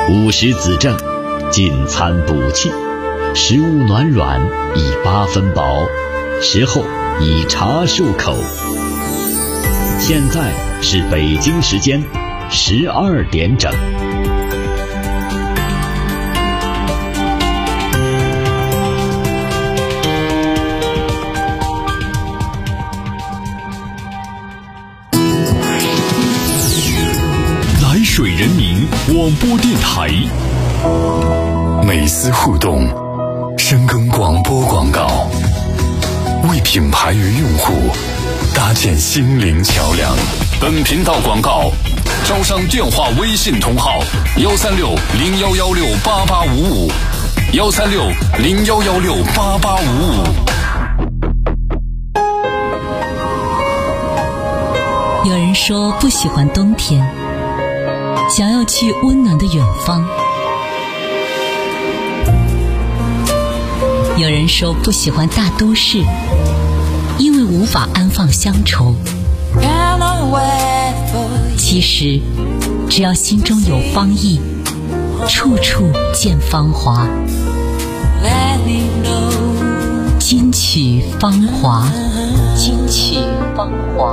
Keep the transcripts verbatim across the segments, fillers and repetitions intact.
午时子正，进餐补气，食物暖软，以八分饱，食后以茶漱口。现在是北京时间十二点整。 来水人民广播电台， 美思互动，深耕广播广告，为品牌与用户搭建心灵桥梁。 本频道广告招商电话微信同号：幺三六零幺幺六八八五五，幺三六零幺幺六八八五五。 有人说不喜欢冬天，想要去温暖的远方。有人说不喜欢大都市，因为无法安放乡愁。其实只要心中有芳意，处处见芳华。金曲芳华，金曲芳华。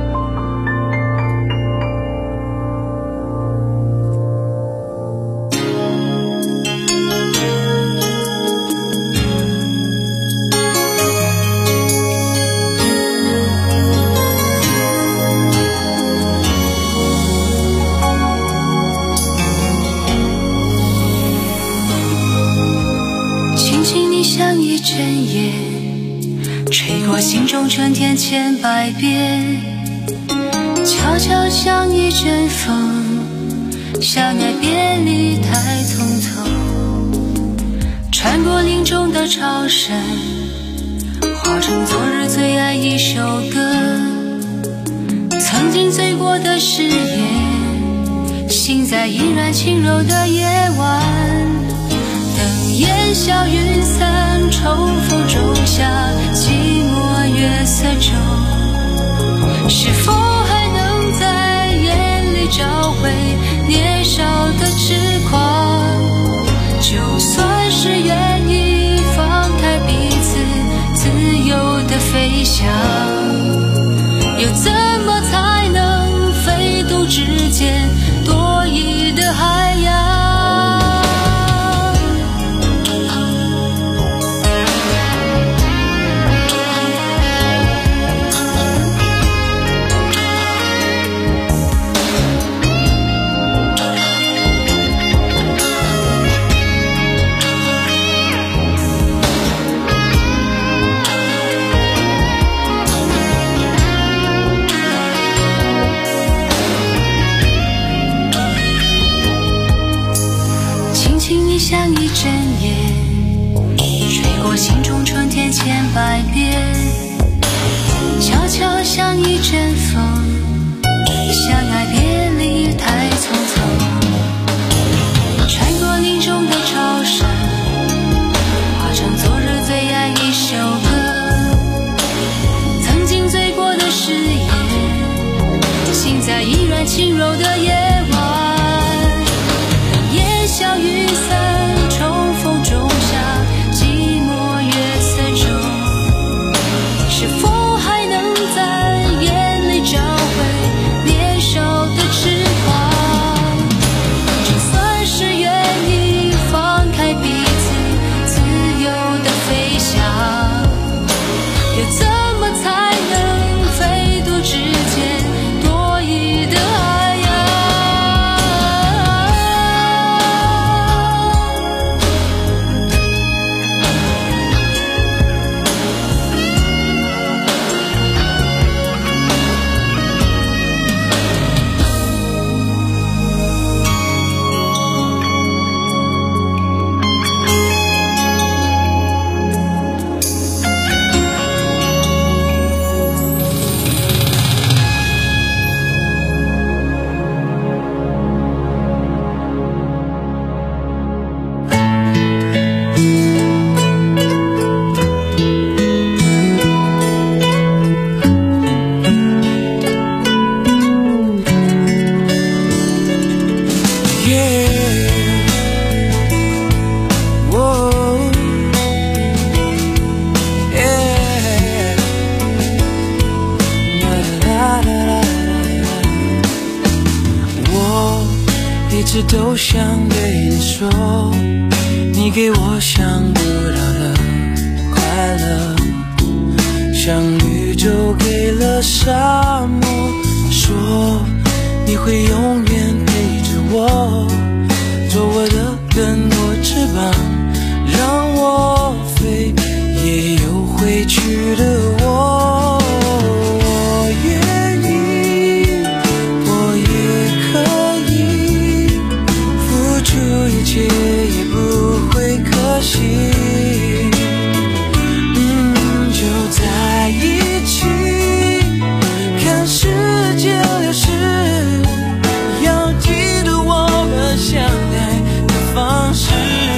心中春天千百遍，悄悄像一阵风，相爱别离太匆匆，穿过林中的潮声，化成昨日最爱一首歌，曾经醉过的誓言，醒在依然轻柔的夜晚，灯焰消云散，重复仲夏，寂寞月色中，是否还能在眼里找回年少的痴狂？就算是愿意放开彼此自由的飞翔，又怎么才能飞渡之间多疑的海洋？像一阵烟，吹过心中春天千百遍，悄悄像一阵风，相爱别离太匆匆，穿过林中的潮声，化成昨日最爱一首歌，曾经醉过的誓言，醒在依然轻柔的夜晚，烟消云散，重逢仲夏，寂寞月色中，是否还能在眼里找回想对你说，你给我想不到的快乐，像绿洲给了沙漠，说你会永远陪着我，做我的更多翅膀，让我飞，也有回去的我。我愿意，我也可以付出一切，也不会可惜。嗯，就在一起，看世界流逝，要记得我们相爱的方式。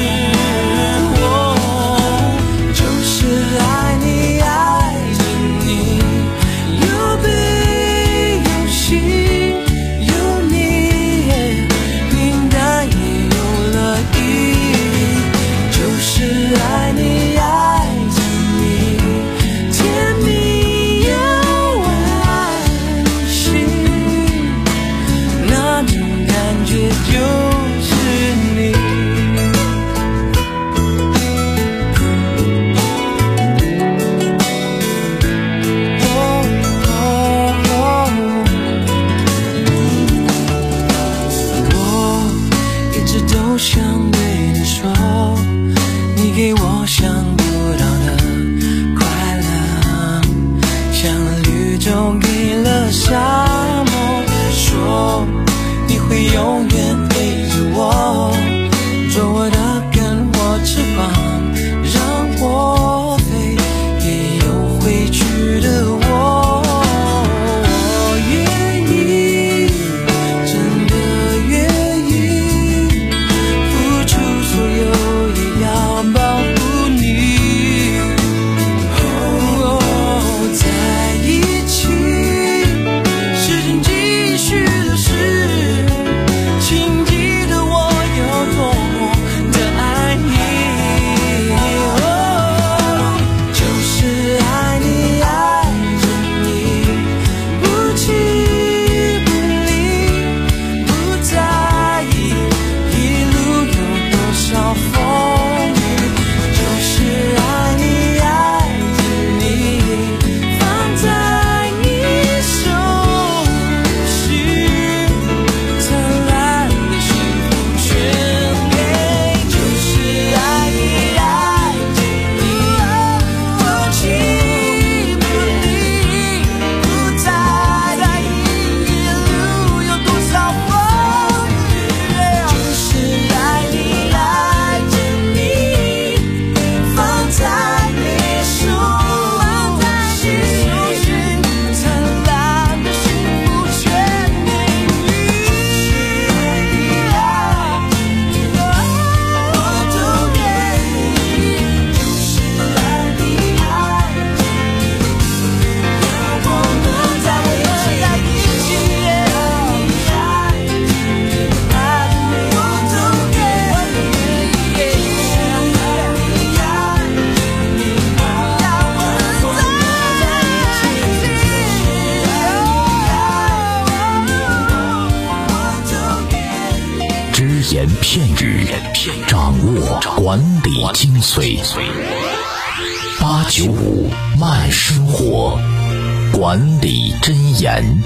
言片语，掌握管理精髓。八九五慢生活，管理箴言。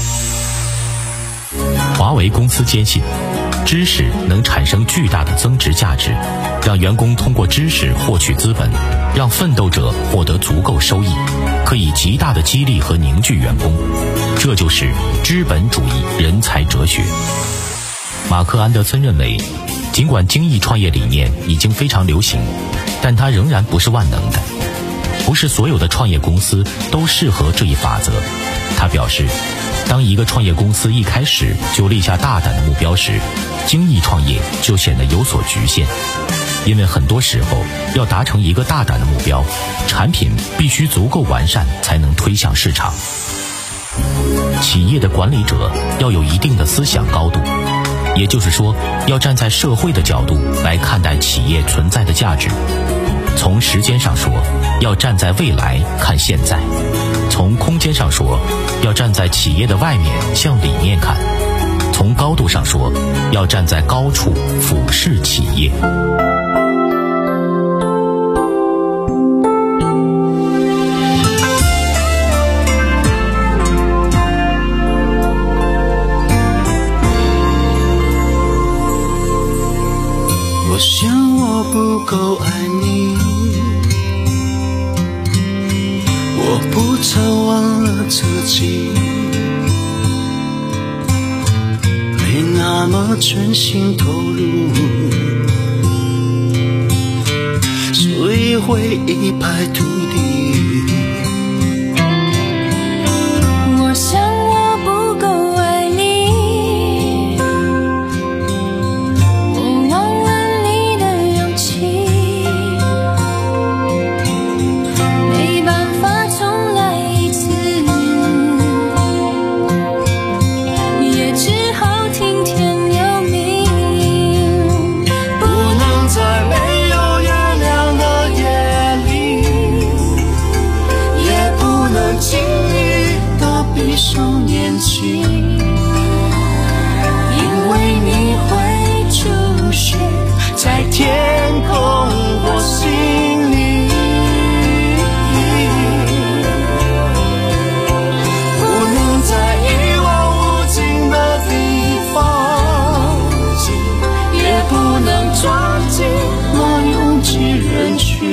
华为公司坚信，知识能产生巨大的增值价值，让员工通过知识获取资本，让奋斗者获得足够收益，可以极大的激励和凝聚员工。这就是资本主义人才哲学。马克·安德森认为，尽管精益创业理念已经非常流行，但它仍然不是万能的，不是所有的创业公司都适合这一法则。他表示，当一个创业公司一开始就立下大胆的目标时，精益创业就显得有所局限，因为很多时候要达成一个大胆的目标，产品必须足够完善才能推向市场。企业的管理者要有一定的思想高度，也就是说，要站在社会的角度来看待企业存在的价值。从时间上说，要站在未来看现在；从空间上说，要站在企业的外面向里面看； 从高度上说，要站在高处俯视企业。 我想我不够爱你，我不曾忘了自己，没那么全心投入，所以会一败涂地。 我想我不够爱你，我忘了你的勇气，没办法重来一次，也只好听天由命，不能在没有月亮的夜里，也不能轻易的闭上眼睛，因为你会出现在天空或心里，不能在一望无尽的地方，也不能抓紧那拥挤人群，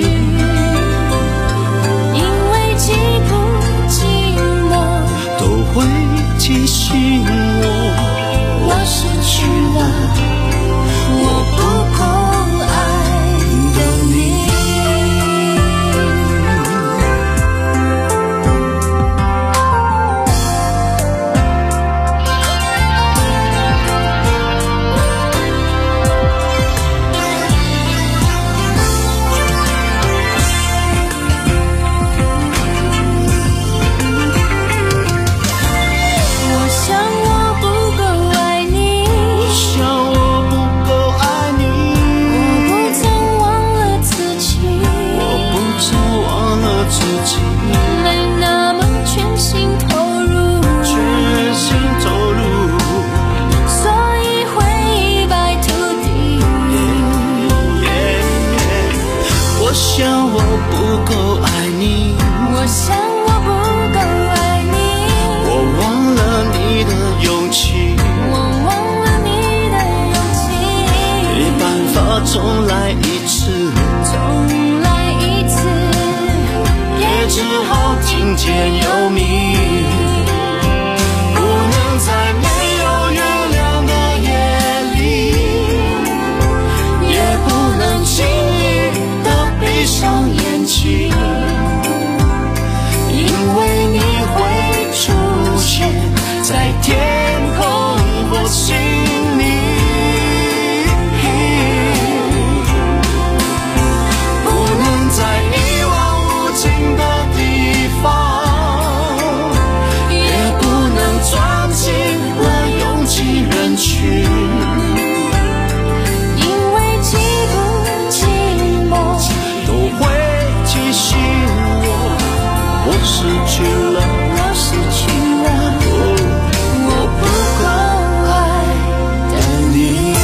因为寂不寂寞都会提醒我， 我失去了我不够爱的你。我想我不够爱你， 我想我不够爱你， 我不曾忘了自己， 我不曾忘了自己， 没那么全心投入， 全心投入。 所以会一败涂地。 我想我不够爱你， 我想我不够爱你， 我忘了你的勇气， 我忘了你的勇气， 没办法重来一次， 重来一次， 也只好听天由命，不能在没有月亮的夜里，也不能轻易的闭上眼睛，因为你会出现在天空或心里，不能在一望无尽的地方，也不能钻进了拥挤人群， 因为寂不寂寞都会提醒我，我失去了， 我失去了我不够爱的你。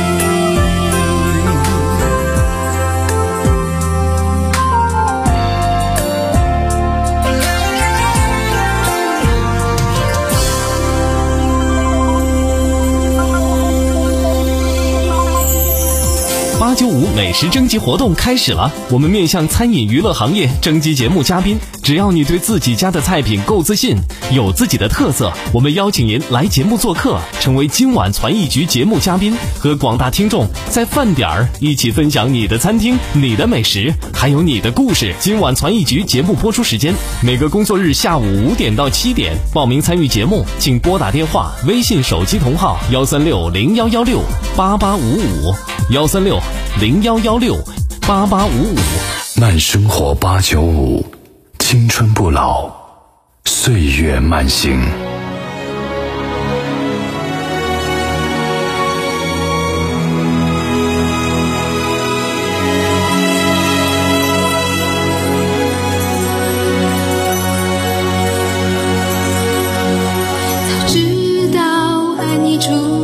八九五美食征集活动开始了，我们面向餐饮娱乐行业征集节目嘉宾，只要你对自己家的菜品够自信，有自己的特色，我们邀请您来节目做客，成为今晚传艺局节目嘉宾，和广大听众在饭点儿一起分享你的餐厅、你的美食，还有你的故事。今晚传艺局节目播出时间每个工作日下午五点到七点，报名参与节目请拨打电话、微信手机同号幺三六零幺幺六八八五五幺三六零幺幺六八八五五。 慢生活八九五，青春不老，岁月慢行。 早知道爱你出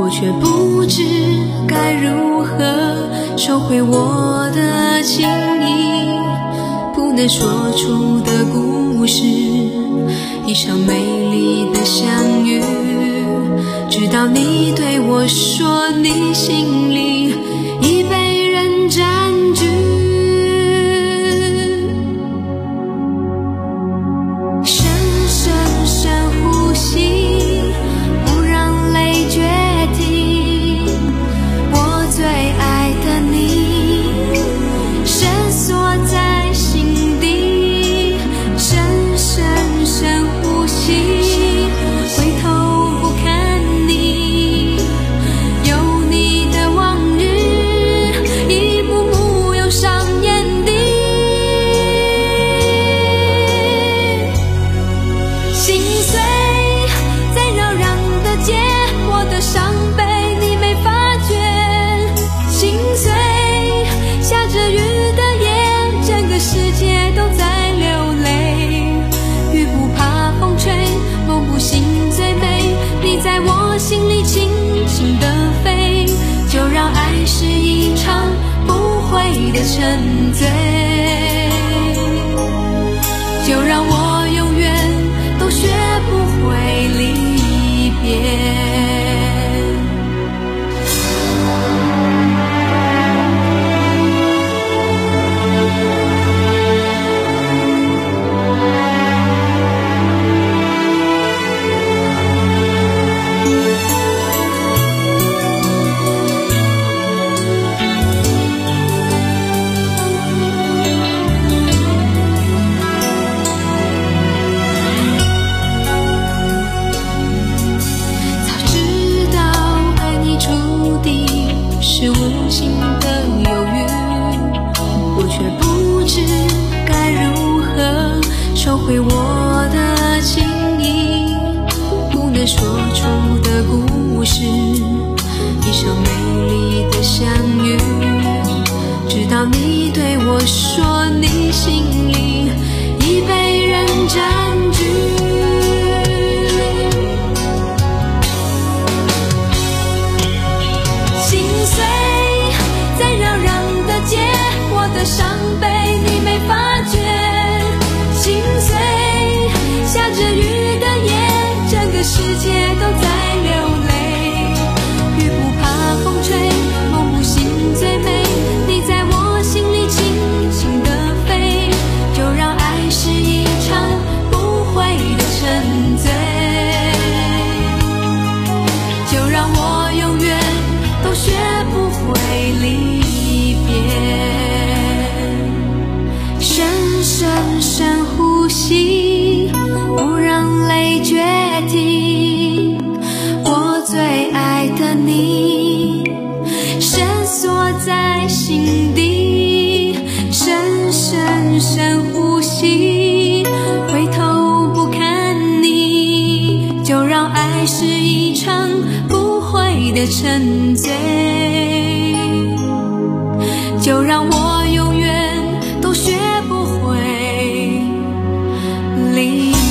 我却不知该如何收回我的情意，不能说出的故事，一场美丽的相遇，直到你对我说你心里已被人占据。深深深呼吸，不让泪决定，我最爱的你深锁在心底。深深深呼吸，回头不看你，有你的往日一幕幕涌上眼底。心碎在扰攘的街，我的伤悲你没发觉。心碎下着雨的夜，整个世界都在流泪。雨不怕风吹，梦不醒最美，你在我心里轻轻地飞。就让爱是一场不悔的沉醉，就让我永远都学不会离别。是无形的犹豫，我却不知该如何收回我的情意，不能说出的故事，一场美丽的相遇，直到你对我说你心里已被人占据。我的伤悲你没发觉，心碎下着雨的夜，整个世界都在流泪。雨不怕风吹，梦不醒最美，你在我心里轻轻地飞。就让爱是一场不悔的沉醉，就让我永远都学不会离别。深深深呼吸，不让泪决定，我最爱的你深锁在心底。深深深呼吸，回头不看你，就让爱是一场不悔的沉醉，就让我永远都学不会离别。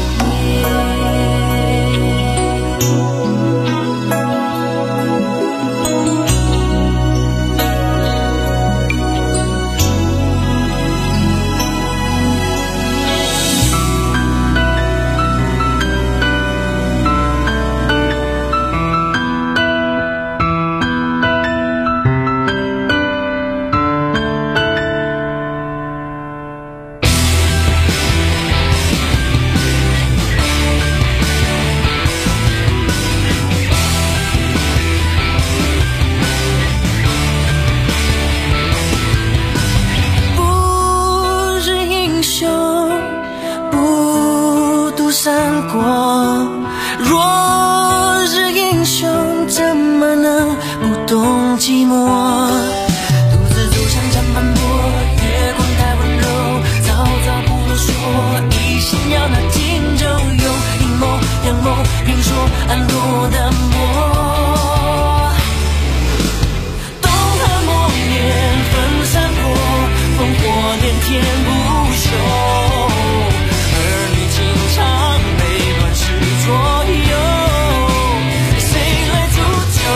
若是英雄，怎么能不懂寂寞？独自走向江畔坡，月光太温柔，早早不能说，一心要那荆州有阴谋阳谋，评说暗落的墨。东汉末年分山坡，烽火连天不休，儿女情长被乱世左右，谁来铸就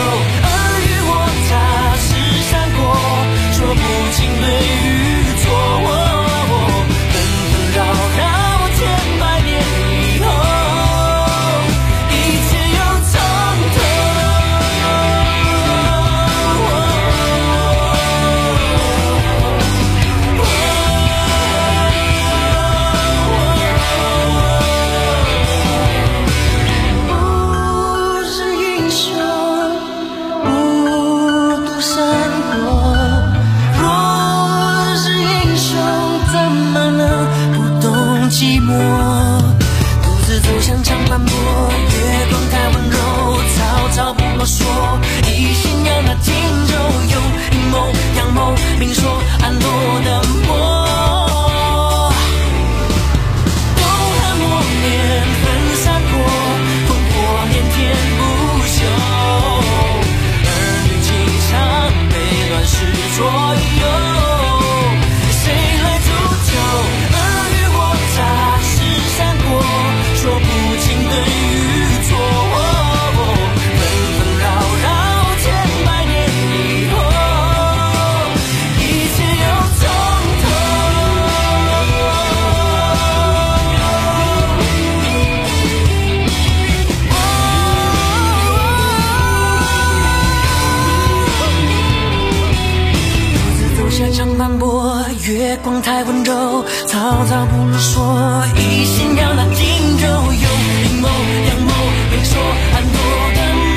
月光太温柔，曹操不如说一心要拿荆州，有阴谋阳谋，别说很多的梦，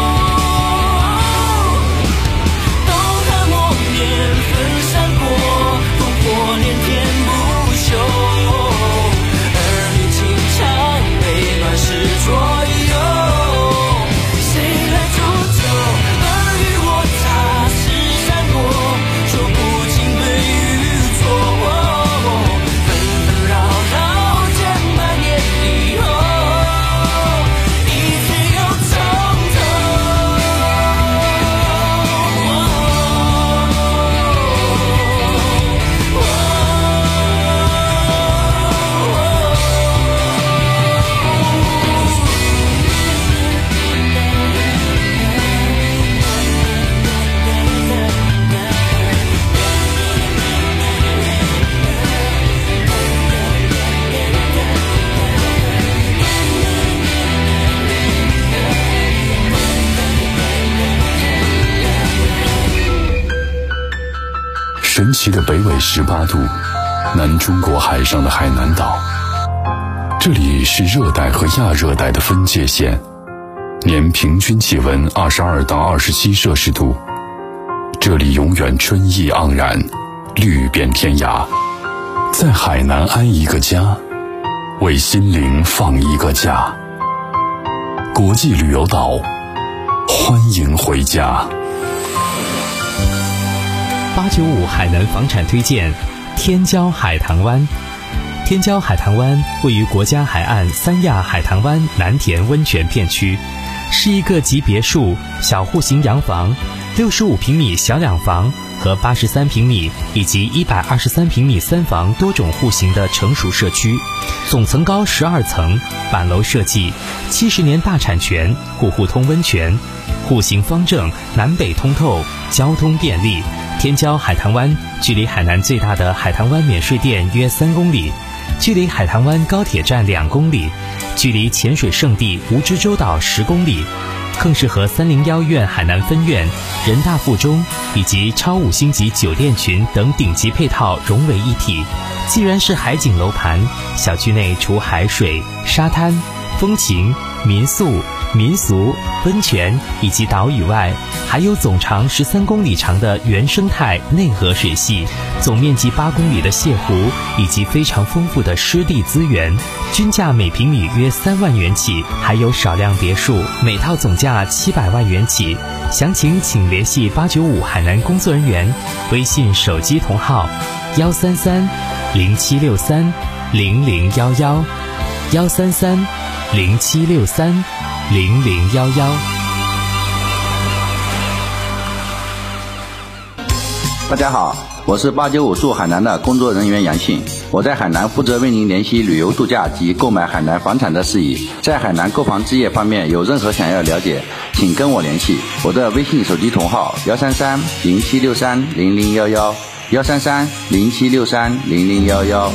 都和默念分散过，烽火连天不休，儿女情长被乱世左右，谁来煮酒？尔虞我诈是闪过，说不清对与错，纷纷扰扰千百年以后，一次又从头。 神奇的北纬十八度，南中国海上的海南岛，这里是热带和亚热带的分界线，年平均气温二十二到二十七摄氏度，这里永远春意盎然，绿遍天涯。在海南安一个家，为心灵放一个假。国际旅游岛，欢迎回家。 八九五海南房产推荐天骄海棠湾。天骄海棠湾位于国家海岸三亚海棠湾南田温泉片区，是一个集别墅、小户型洋房、六十五平米小两房和八十三平米以及一百二十三平米三房多种户型的成熟社区，总层高十二层，板楼设计，七十年大产权，户户通温泉，户型方正，南北通透，交通便利。天骄海棠湾距离海南最大的海棠湾免税店约三公里，距离海棠湾高铁站两公里，距离潜水圣地蜈支洲岛十公里，更是和三零幺院海南分院、人大附中以及超五星级酒店群等顶级配套融为一体。既然是海景楼盘，小区内除海水、沙滩、风情、民宿、民俗、温泉以及岛屿外，还有总长十三公里长的原生态内河水系，总面积八公里的泻湖，以及非常丰富的湿地资源，均价每平米约三万元起，还有少量别墅，每套总价七百万元起。详情请联系八九五海南工作人员，微信手机同号幺三三零七六三零零幺幺幺三三零七六三零零幺幺。 大家好，我是八九五驻海南的工作人员杨信，我在海南负责为您联系旅游度假及购买海南房产的事宜。在海南购房置业方面有任何想要了解，请跟我联系，我的微信手机同号幺三三零七六三零零幺幺幺三三零七六三零零幺幺。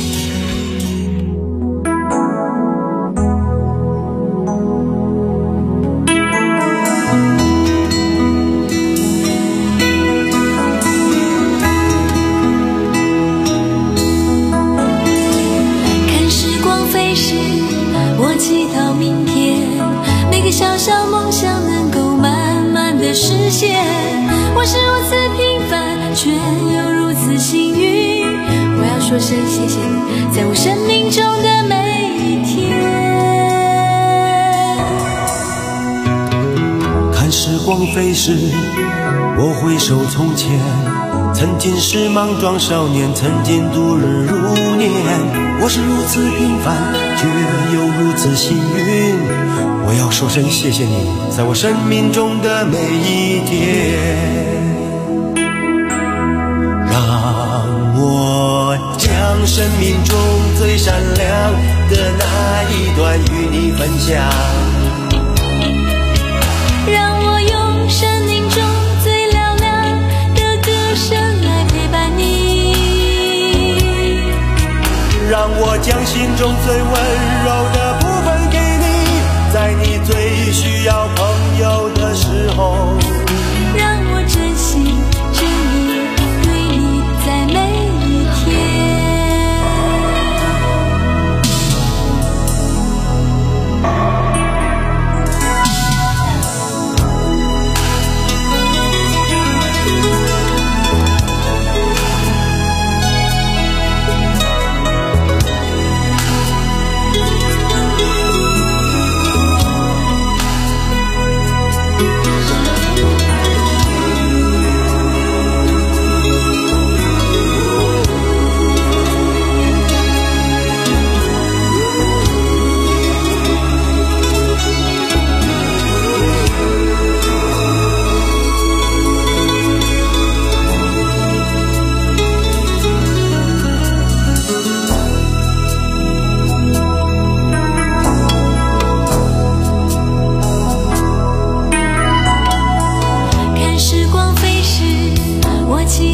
小小梦想能够慢慢的实现，我是如此平凡却又如此幸运，我要说声谢谢你在我生命中的每一天。 看时光飞逝，我回首从前，曾经是莽撞少年，曾经度日如年，我是如此平凡却又如此幸运，我要说声谢谢你在我生命中的每一天。让我将生命中最闪亮的那一段与你分享， 让我用生命中最嘹亮的歌声来陪伴你， 让我将心中最温柔的部分给你，在你最需要朋友的时候， 让我真心真意对你在每一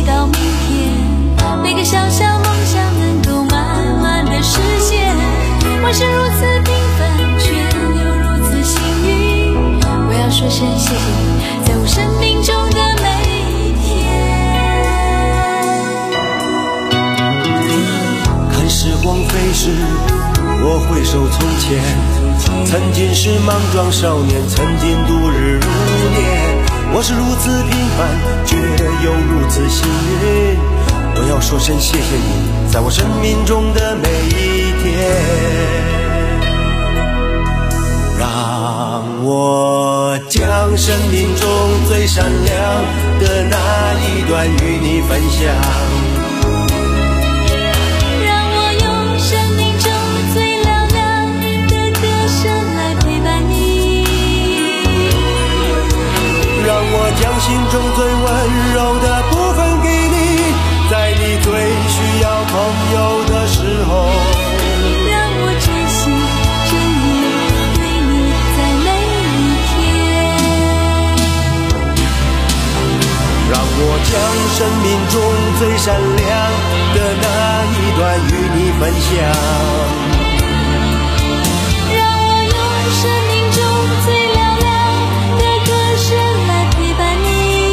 到明天，每个小小梦想能够慢慢的实现。我是如此平凡，却又如此幸运。我要说声谢谢你，在我生命中的每一天。 看时光飞逝，我回首从前，曾经是莽撞少年，曾经度日如年。我是如此平凡，却又如此幸运。我要说声谢谢你，在我生命中的每一天。让我将生命中最闪亮的那一段与你分享。让我将心中最温柔的部分给你，在你最需要朋友的时候。 让我真心真意对你在每一天。 让我将生命中最闪亮的那一段与你分享。 让我用生命中最嘹亮的歌声来陪伴你。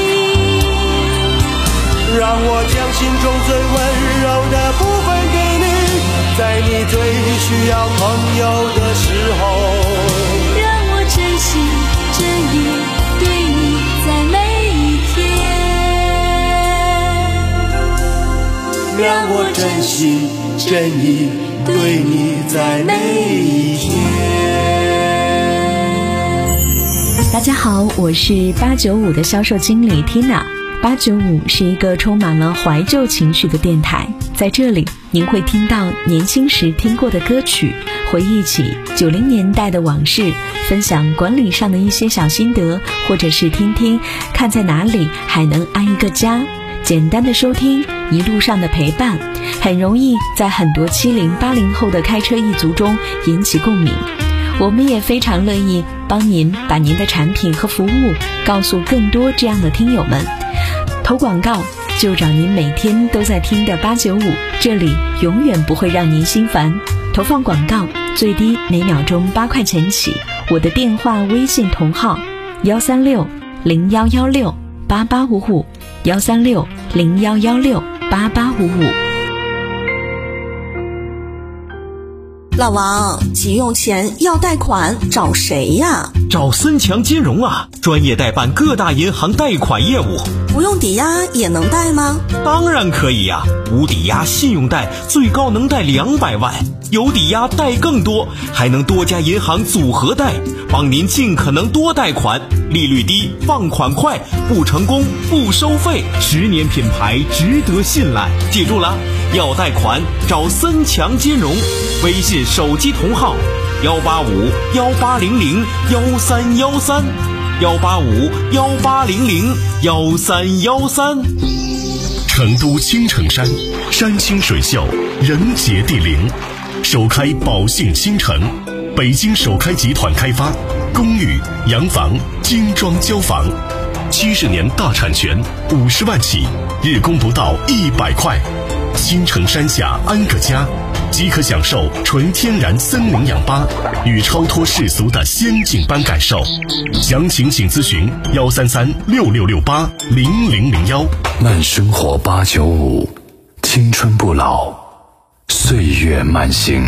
让我将心中最温柔的部分给你，在你最需要朋友的时候。 让我真心真意对你在每一天。 让我真心真意对你在每一天。 大家好，我是八九五的销售经理 Tina。八九五是一个充满了怀旧情绪的电台，在这里您会听到年轻时听过的歌曲，回忆起九零年代的往事，分享管理上的一些小心得，或者是听听看在哪里还能安一个家。简单的收听，一路上的陪伴，很容易在很多七零八零后的开车一族中引起共鸣。我们也非常乐意帮您把您的产品和服务告诉更多这样的听友们。投广告就找您每天都在听的八九五，这里永远不会让您心烦。投放广告最低每秒钟八块钱起，我的电话微信同号幺三六零幺幺六八八五五，幺三六零幺幺六八八五五。 老王，急用钱要贷款找谁呀？ 找森强金融啊，专业代办各大银行贷款业务。 不用抵押也能贷吗？ 当然可以呀、啊，无抵押信用贷最高能贷两百万，有抵押贷更多，还能多家银行组合贷，帮您尽可能多贷款，利率低，放款快，不成功不收费，十年品牌值得信赖。记住了，要贷款找森强金融，微信手机同号幺八五幺八零零幺三幺三，幺八五幺八零零幺三幺三。 成都青城山，山清水秀，人杰地灵，首开宝信新城，北京首开集团开发，公寓、洋房、精装交房，七十年大产权，五十万起，日供不到一百块。青城山下安个家，即可享受纯天然森林氧吧与超脱世俗的仙境般感受。详情请咨询幺三三六六六八零零零幺。 慢生活八九五，青春不老，岁月慢行。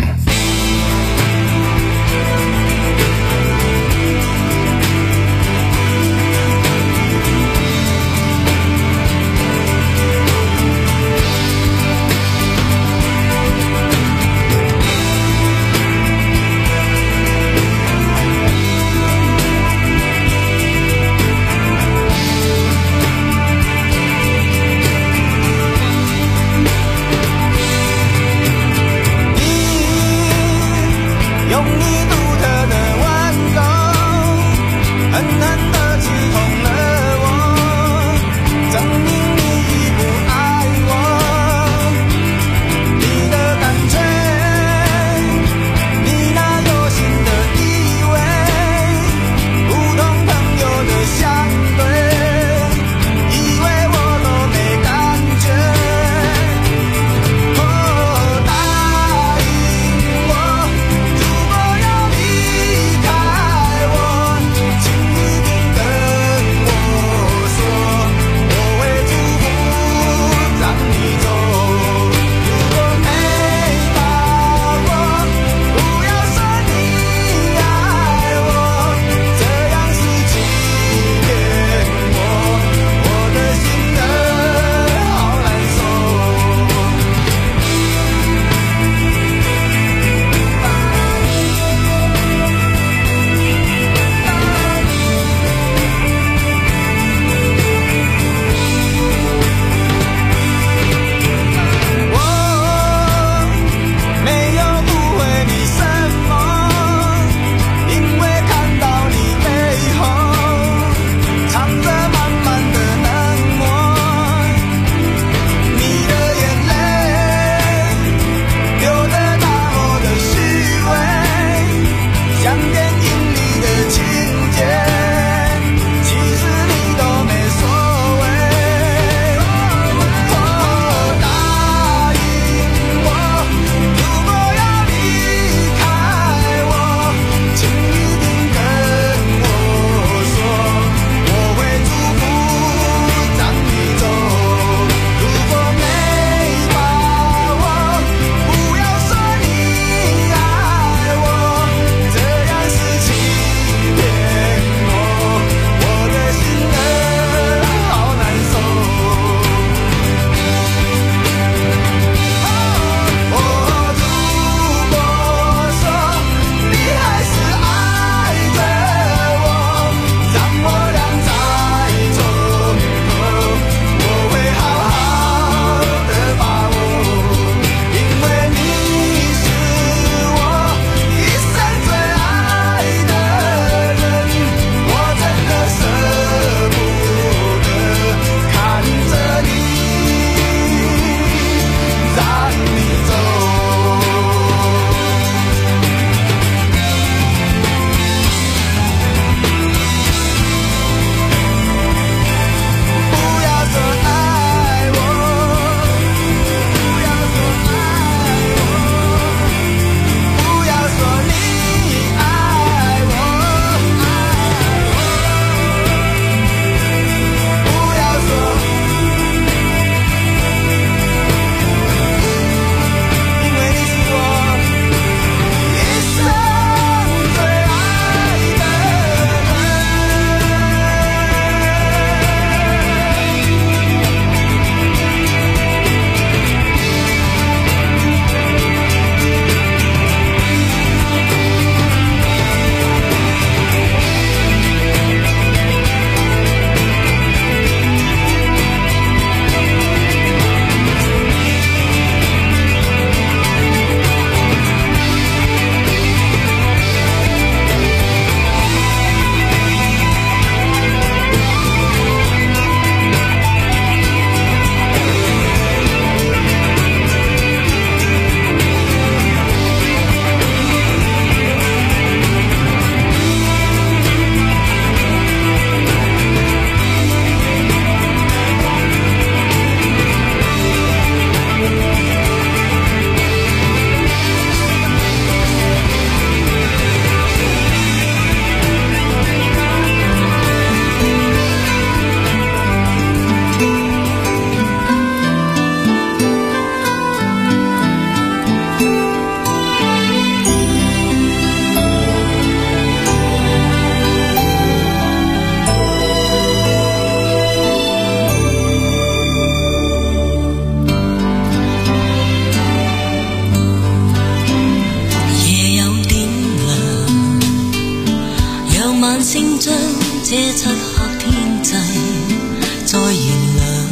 这漆黑天际再燃亮，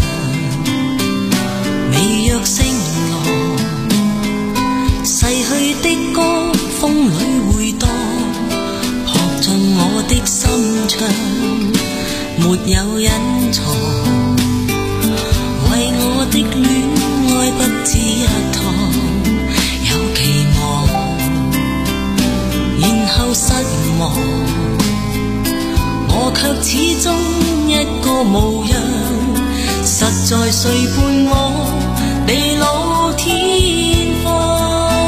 微弱聲浪，逝去的歌風裏回盪，撲進我的心腸，沒有隱藏，為我的戀愛不止一趟，有期望，然後失望，我卻始終一個模樣，實在誰伴我地老天荒？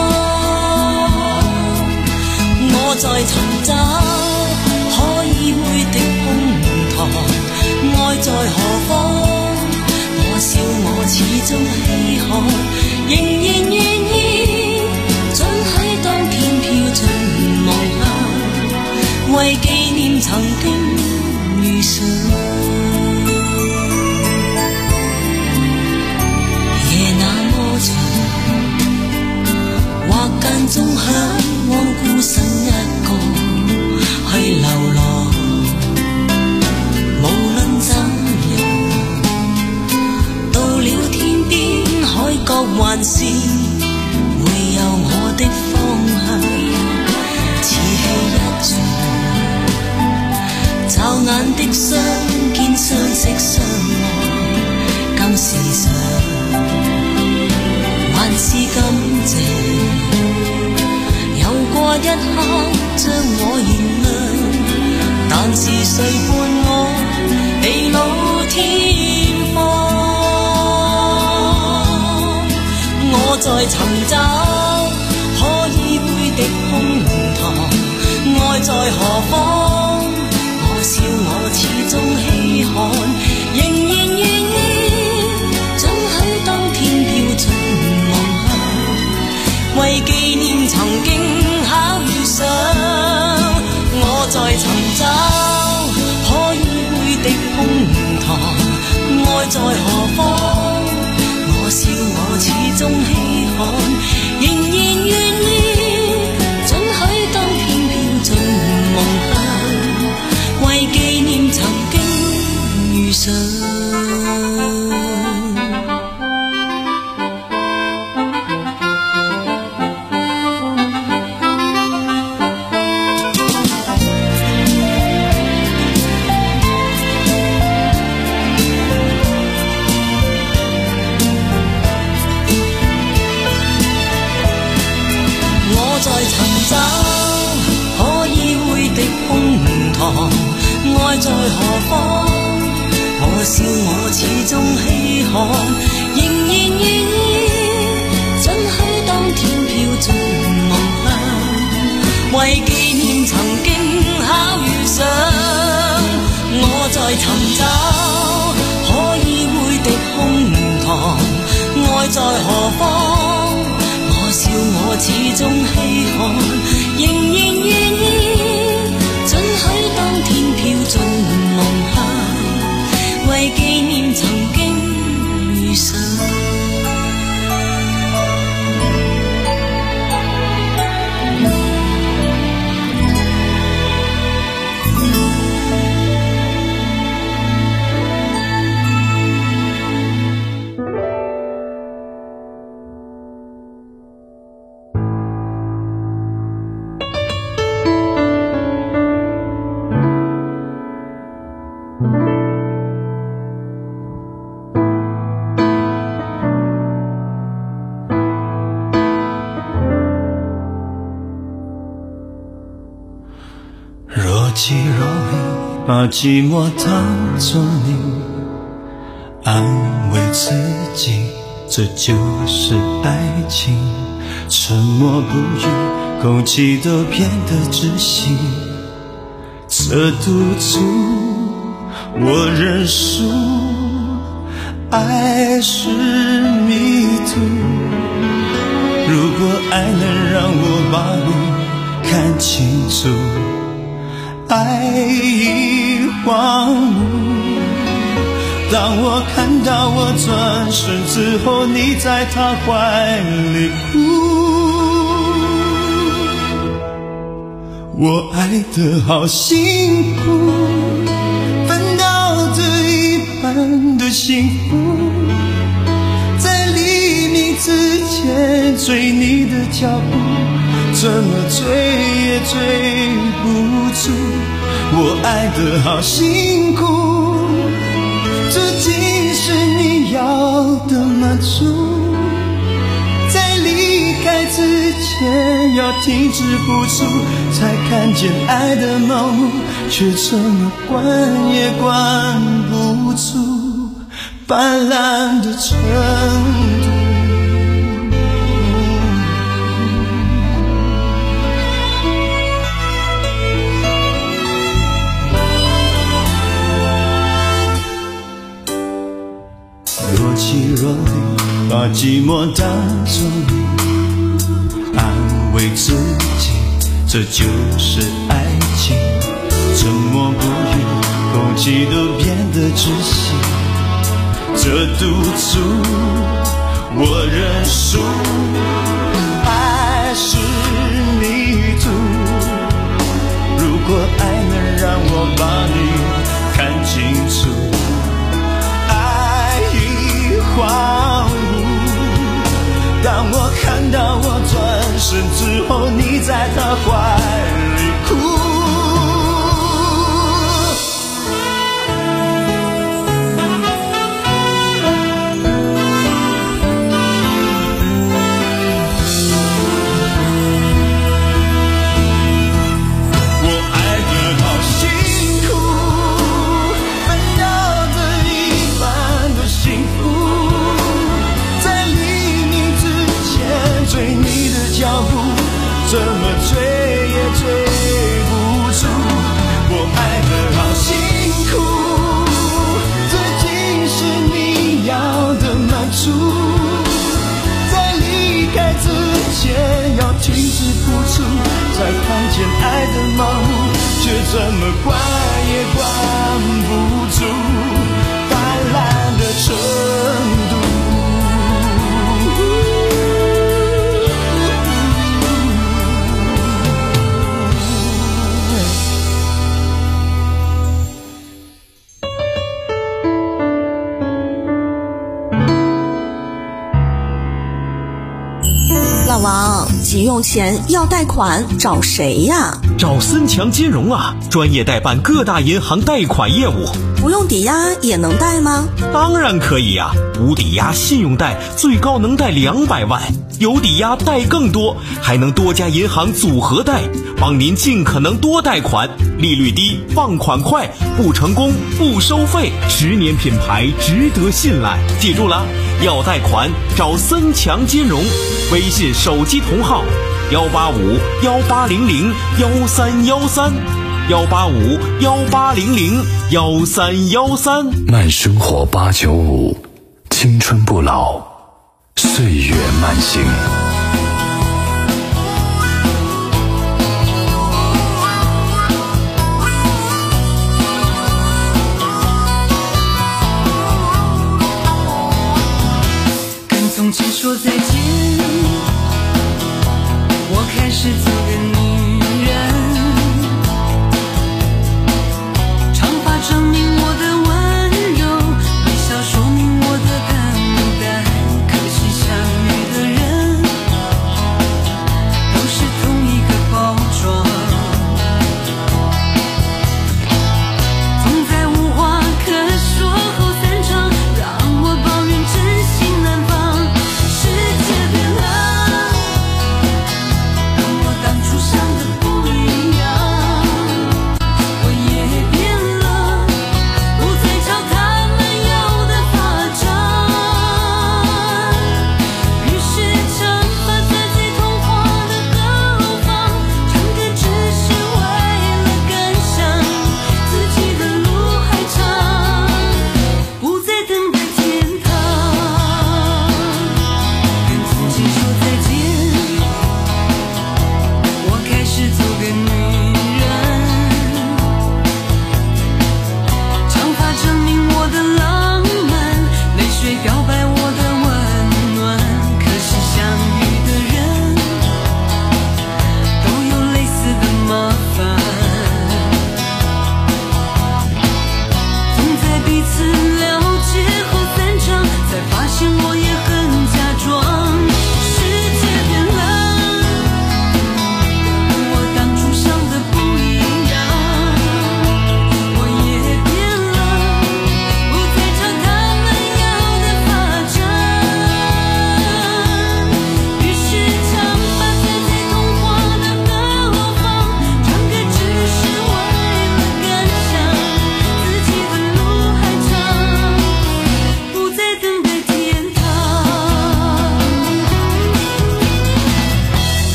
我在尋找可以會的胸膛，愛在何方？我笑我始終稀罕，仍然願意准許當天飄進夢鄉，為紀念曾經遇上。夜那麼長，或間中向往孤身一個去流浪，無論怎樣，到了天邊海角還是會有我的方向，似戲一場，驟眼的相見相識相愛更時常，還是感謝有過一刻將我燃亮，但是誰伴我地老天荒？我在尋找可以會的胸膛，愛在何方？我笑我始終稀罕，仍然願意准許當天飄進夢鄉，為紀念曾經巧遇上。我在尋找可以會的胸膛，愛在何方？我笑我始終稀罕，仍然願意准許當天飄進夢鄉，為紀念曾經遇上。愛在何方？我笑我始終稀罕，仍然願意准許當天飄進夢鄉，為紀念曾經巧遇上。我在尋找可以會的胸膛，愛在何方？我笑我始終稀罕，仍然願意准許當天飄進夢鄉，為紀念曾經遇上。 既容易把寂寞当作你，安慰自己这就是爱情，沉默不语，口气都变得窒息，这赌注我认输，爱是迷途，如果爱能让我把你看清楚，爱已荒芜，当我看到我转身之后你在他怀里哭，我爱得好辛苦， 脚步，怎么追也追不住，我爱得好辛苦，这竟是你要的满足。在离开之前要停止付出，才看见爱的盲目，却怎么关也关不住斑斓的程度。若即若离，把寂寞当作你，安慰自己，这就是爱情。沉默不语，空气都变得窒息，这赌注我认输。爱是迷途，如果爱能让我把你看清楚，荒芜。当我看到我转身之后，你在他怀里哭。我爱得好辛苦，分到的一半的幸福。追你的脚步，怎么追也追不住，我爱得好辛苦，这竟是你要的满足。在离开之前要停止付出，才看见爱的盲目，却怎么关也关不住斑斓的程度。 老王，急用钱要贷款找谁呀？ 找森强金融啊，专业代办各大银行贷款业务。 不用抵押也能贷吗？ 当然可以呀、啊，无抵押信用贷最高能贷两百万，有抵押贷更多，还能多家银行组合贷，帮您尽可能多贷款，利率低，放款快，不成功不收费，十年品牌值得信赖。记住了，要贷款找森强金融，微信手机同号幺八五幺八零零幺三幺三幺八五幺八零零幺三幺三。 慢生活八九五，青春不老，岁月慢行。 跟从前说再见，我开始做个女人，长发证明我的温柔，微笑说明我的等待，可惜相遇的人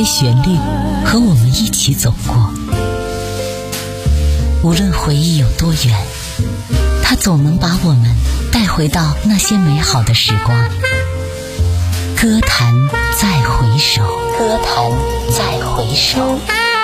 些旋律和我们一起走过。无论回忆有多远，它总能把我们带回到那些美好的时光。歌坛再回首，歌坛再回首。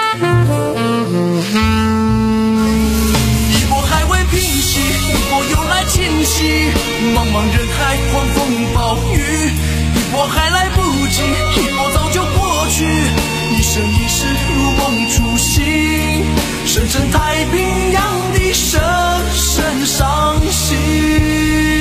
一波还未平息，一波又来侵袭，茫茫人海，狂风暴雨，一波还来不及，一波早就过去，一生一世如梦初醒，深深太平洋的深深伤心。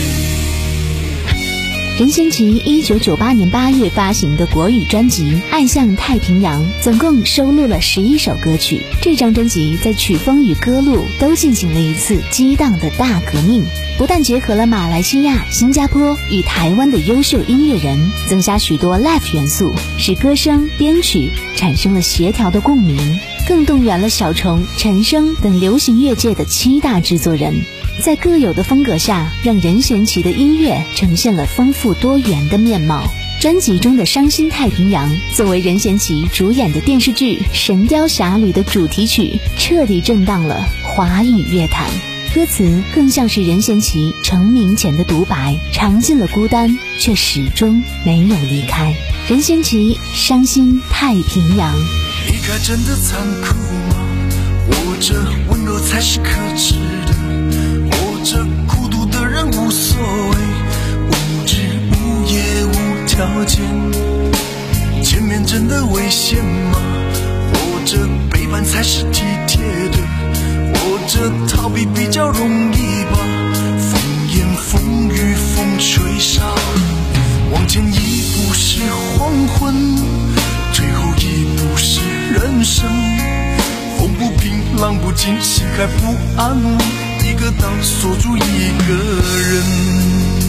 任贤齐一九九八年八月发行的国语专辑《爱向太平洋》总共收录了十一首歌曲。这张专辑在曲风与歌路都进行了一次激荡的大革命，不但结合了马来西亚、新加坡与台湾的优秀音乐人，增加许多 live 元素，使歌声、编曲产生了协调的共鸣，更动员了小虫、陈升等流行乐界的七大制作人，在各有的风格下，让任贤齐的音乐呈现了丰富多元的面貌。专辑中的《伤心太平洋》作为任贤齐主演的电视剧《神雕侠侣》的主题曲，彻底震荡了华语乐坛。歌词更像是任贤齐成名前的独白，尝尽了孤单，却始终没有离开。任贤齐《伤心太平洋》。 离开真的残酷吗？活着温柔才是可耻的，活着孤独的人无所谓，无枝无叶无条件，见面真的危险吗？活着背叛才是体贴的，活着逃避比较容易吧，风言风语风吹沙，往前一步是黄昏，最后一步是人生，风不平浪不静，心还不安稳，一个岛锁住一个人。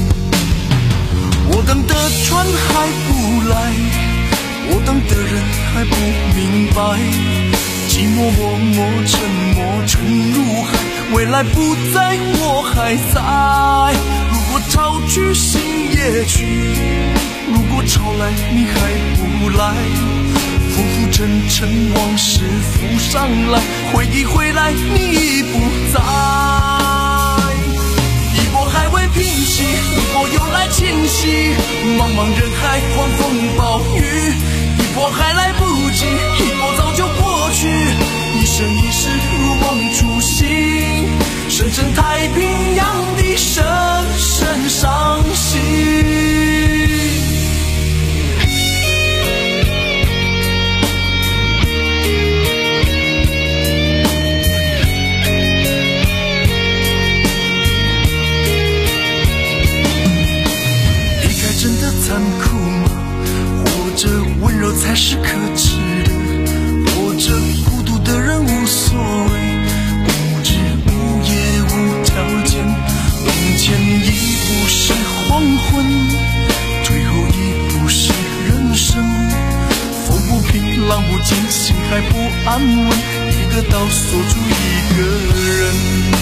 我等的船还不来，我等的人还不明白，寂寞默默沉默沉入海，未来不在我还在。如果潮去心也去，如果潮来你还不来，浮浮沉沉往事浮上来，回忆回来你已不在。一波还未平息，一波又来侵袭，茫茫人海狂风暴雨，一波还来不及，一波早就过去，一生一世如梦初醒，深深太平洋的深深伤心。残酷吗？活着温柔才是可耻的，活着孤独的人无所谓，无枝无叶无条件，往前一步是黄昏，最后一步是人生，风不平浪不静，心还不安稳，一个岛锁住一个人。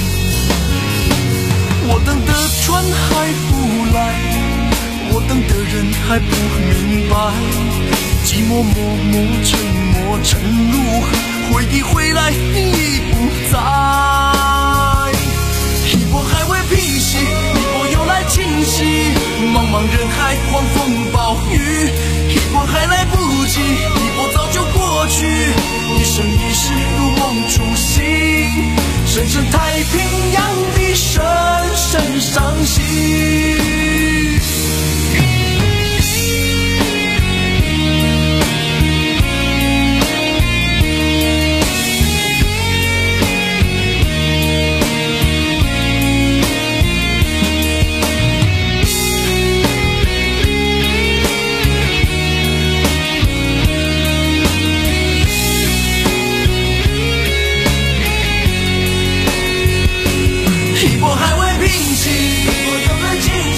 我等的船还不来，我等的人还不明白，寂寞默默沉默沉入海，回忆回来你已不在。一波还未平息，一波又来侵袭，茫茫人海狂风暴雨，一波还来不及，一波早就过去，一生一世如梦初醒，深深太平洋的深深伤心。一波还未平息，一波又在侵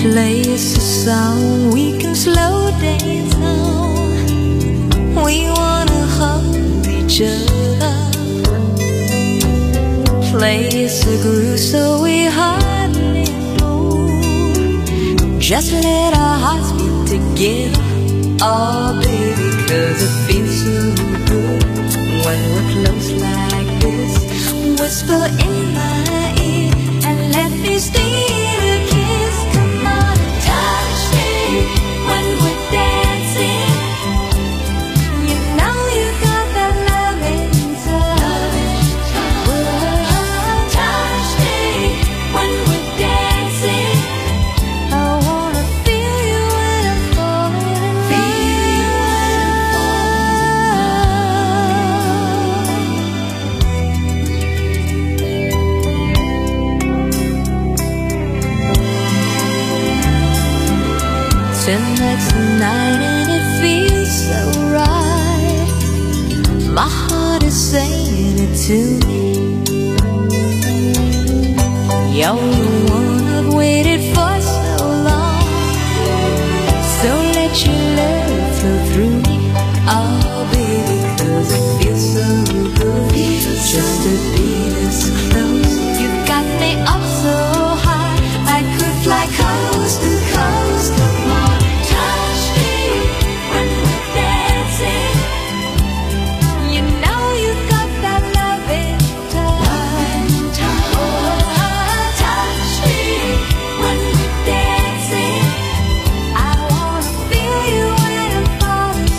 Place a sound we can slow days down. We wanna hold each other. Place a groove so we hardly move. Just let our hearts beat together. Oh baby, cause it feels so good when we're close like this. Whisper in my ear and let me steal a kiss. Come on, touch me when we're dancing. You know you got that loving touch. Touch me when we're dancing. I wanna feel you when I'm falling in Tonight's the night and it feels so right. My heart is saying it to me. You're the one I've waited for so long. So let your love flow through me. Oh baby, cause it feels so good. Just to be this close. You've got me up so high, I could fly coast to coast. Come on, touch me when we're dancing. You know you've got that loving touch. Oh, touch me when we're dancing. I wanna feel you when I'm falling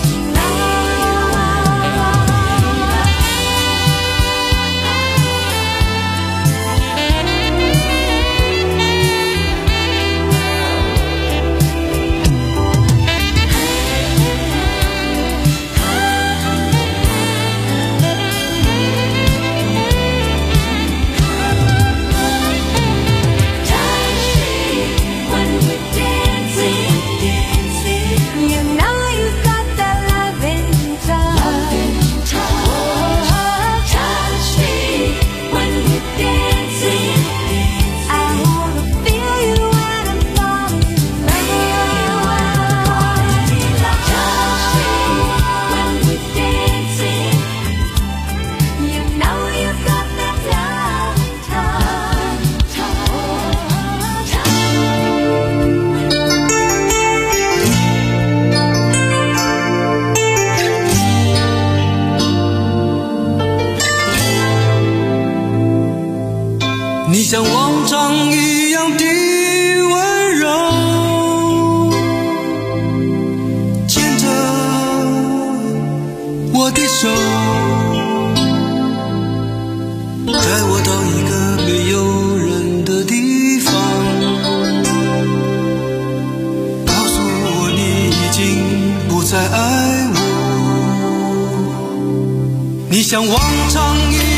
你像往常一样的温柔，牵着我的手，带我到一个没有人的地方，告诉我你已经不再爱我。你像往常一样